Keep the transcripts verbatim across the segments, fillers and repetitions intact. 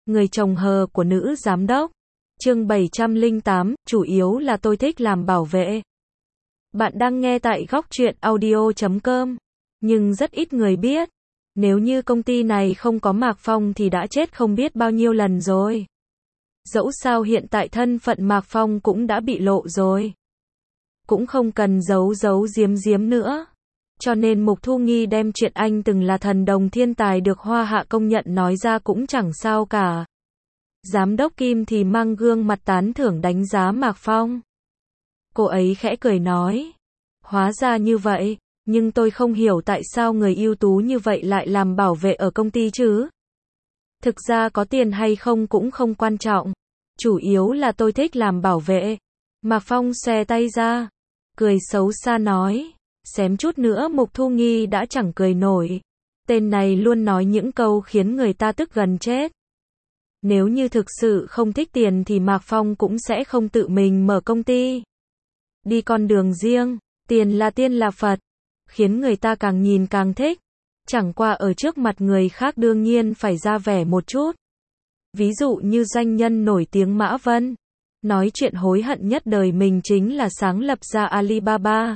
Người chồng hờ của nữ giám đốc. Chương bảy trăm lẻ tám, chủ yếu là tôi thích làm bảo vệ. Bạn đang nghe tại góc truyện audio chấm com. Nhưng rất ít người biết. Nếu như công ty này không có Mạc Phong thì đã chết không biết bao nhiêu lần rồi. Dẫu sao hiện tại thân phận Mạc Phong cũng đã bị lộ rồi. Cũng không cần giấu giấu giếm giếm nữa. Cho nên Mục Thu Nghi đem chuyện anh từng là thần đồng thiên tài được Hoa Hạ công nhận nói ra cũng chẳng sao cả. Giám đốc Kim thì mang gương mặt tán thưởng đánh giá Mạc Phong. Cô ấy khẽ cười nói. Hóa ra như vậy, nhưng tôi không hiểu tại sao người ưu tú như vậy lại làm bảo vệ ở công ty chứ. Thực ra có tiền hay không cũng không quan trọng. Chủ yếu là tôi thích làm bảo vệ. Mạc Phong xòe tay ra. Cười xấu xa nói. Xém chút nữa Mục Thu Nghi đã chẳng cười nổi. Tên này luôn nói những câu khiến người ta tức gần chết. Nếu như thực sự không thích tiền thì Mạc Phong cũng sẽ không tự mình mở công ty. Đi con đường riêng, tiền là tiên là Phật, khiến người ta càng nhìn càng thích. Chẳng qua ở trước mặt người khác đương nhiên phải ra vẻ một chút. Ví dụ như doanh nhân nổi tiếng Mã Vân, nói chuyện hối hận nhất đời mình chính là sáng lập ra Alibaba.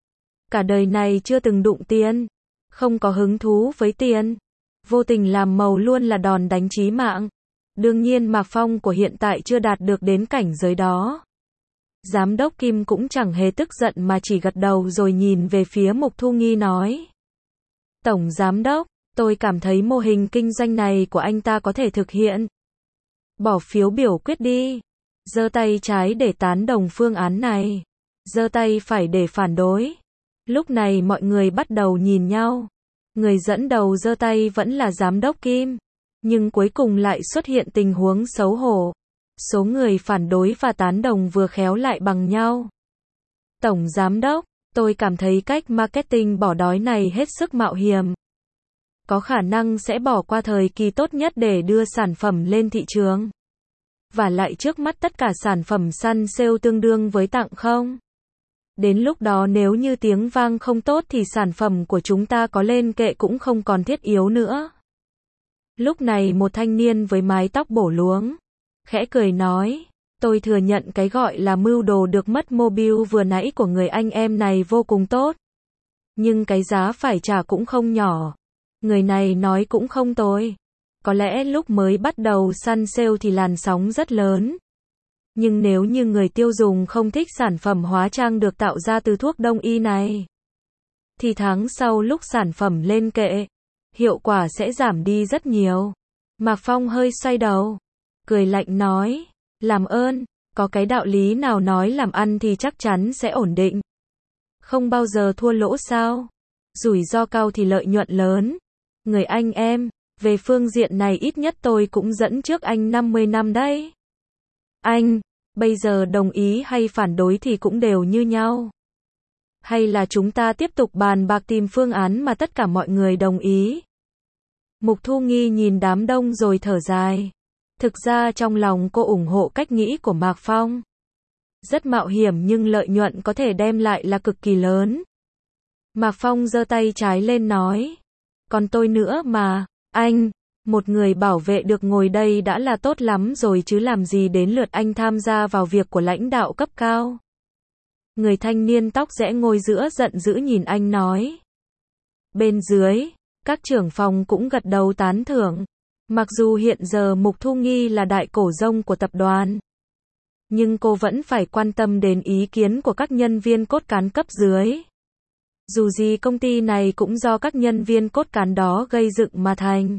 Cả đời này chưa từng đụng tiền, không có hứng thú với tiền, vô tình làm màu luôn là đòn đánh chí mạng. Đương nhiên Mạc Phong của hiện tại chưa đạt được đến cảnh giới đó. Giám đốc Kim cũng chẳng hề tức giận mà chỉ gật đầu rồi nhìn về phía Mục Thu Nghi nói. Tổng giám đốc, tôi cảm thấy mô hình kinh doanh này của anh ta có thể thực hiện. Bỏ phiếu biểu quyết đi. Giơ tay trái để tán đồng phương án này. Giơ tay phải để phản đối. Lúc này mọi người bắt đầu nhìn nhau. Người dẫn đầu giơ tay vẫn là giám đốc Kim. Nhưng cuối cùng lại xuất hiện tình huống xấu hổ. Số người phản đối và tán đồng vừa khéo lại bằng nhau. Tổng giám đốc, tôi cảm thấy cách marketing bỏ đói này hết sức mạo hiểm. Có khả năng sẽ bỏ qua thời kỳ tốt nhất để đưa sản phẩm lên thị trường. Và lại trước mắt tất cả sản phẩm săn sale tương đương với tặng không. Đến lúc đó nếu như tiếng vang không tốt thì sản phẩm của chúng ta có lên kệ cũng không còn thiết yếu nữa. Lúc này một thanh niên với mái tóc bổ luống, khẽ cười nói, tôi thừa nhận cái gọi là mưu đồ được mất mobile vừa nãy của người anh em này vô cùng tốt. Nhưng cái giá phải trả cũng không nhỏ. Người này nói cũng không tồi. Có lẽ lúc mới bắt đầu săn sale thì làn sóng rất lớn. Nhưng nếu như người tiêu dùng không thích sản phẩm hóa trang được tạo ra từ thuốc đông y này, thì tháng sau lúc sản phẩm lên kệ, hiệu quả sẽ giảm đi rất nhiều. Mạc Phong hơi xoay đầu, cười lạnh nói, làm ơn, có cái đạo lý nào nói làm ăn thì chắc chắn sẽ ổn định. Không bao giờ thua lỗ sao? Rủi ro cao thì lợi nhuận lớn. Người anh em, về phương diện này ít nhất tôi cũng dẫn trước anh năm mươi năm đấy. Anh, bây giờ đồng ý hay phản đối thì cũng đều như nhau. Hay là chúng ta tiếp tục bàn bạc tìm phương án mà tất cả mọi người đồng ý. Mục Thu Nghi nhìn đám đông rồi thở dài. Thực ra trong lòng cô ủng hộ cách nghĩ của Mạc Phong. Rất mạo hiểm nhưng lợi nhuận có thể đem lại là cực kỳ lớn. Mạc Phong giơ tay trái lên nói. Còn tôi nữa mà, anh, một người bảo vệ được ngồi đây đã là tốt lắm rồi chứ làm gì đến lượt anh tham gia vào việc của lãnh đạo cấp cao. Người thanh niên tóc rẽ ngồi giữa giận dữ nhìn anh nói. Bên dưới, các trưởng phòng cũng gật đầu tán thưởng. Mặc dù hiện giờ Mục Thu Nghi là đại cổ đông của tập đoàn, nhưng cô vẫn phải quan tâm đến ý kiến của các nhân viên cốt cán cấp dưới. Dù gì công ty này cũng do các nhân viên cốt cán đó gây dựng mà thành.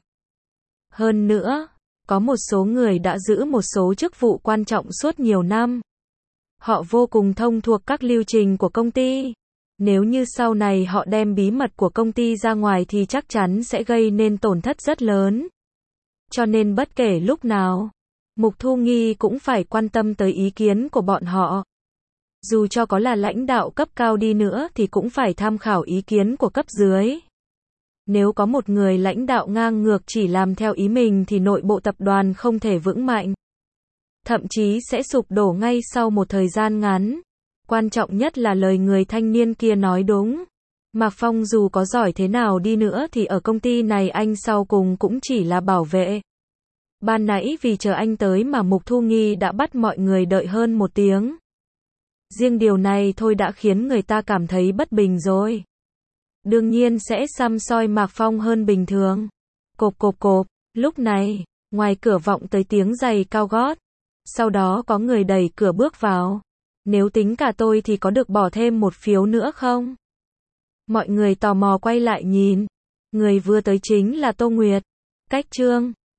Hơn nữa, có một số người đã giữ một số chức vụ quan trọng suốt nhiều năm. Họ vô cùng thông thuộc các lưu trình của công ty. Nếu như sau này họ đem bí mật của công ty ra ngoài thì chắc chắn sẽ gây nên tổn thất rất lớn. Cho nên bất kể lúc nào, Mục Thu Nghi cũng phải quan tâm tới ý kiến của bọn họ. Dù cho có là lãnh đạo cấp cao đi nữa thì cũng phải tham khảo ý kiến của cấp dưới. Nếu có một người lãnh đạo ngang ngược chỉ làm theo ý mình thì nội bộ tập đoàn không thể vững mạnh. Thậm chí sẽ sụp đổ ngay sau một thời gian ngắn. Quan trọng nhất là lời người thanh niên kia nói đúng. Mạc Phong dù có giỏi thế nào đi nữa thì ở công ty này anh sau cùng cũng chỉ là bảo vệ. Ban nãy vì chờ anh tới mà Mục Thu Nghi đã bắt mọi người đợi hơn một tiếng. Riêng điều này thôi đã khiến người ta cảm thấy bất bình rồi. Đương nhiên sẽ săm soi Mạc Phong hơn bình thường. Cộp cộp cộp, lúc này, ngoài cửa vọng tới tiếng giày cao gót. Sau đó có người đẩy cửa bước vào. Nếu tính cả tôi thì có được bỏ thêm một phiếu nữa không? Mọi người tò mò quay lại nhìn. Người vừa tới chính là Tô Nguyệt. Cách Trương.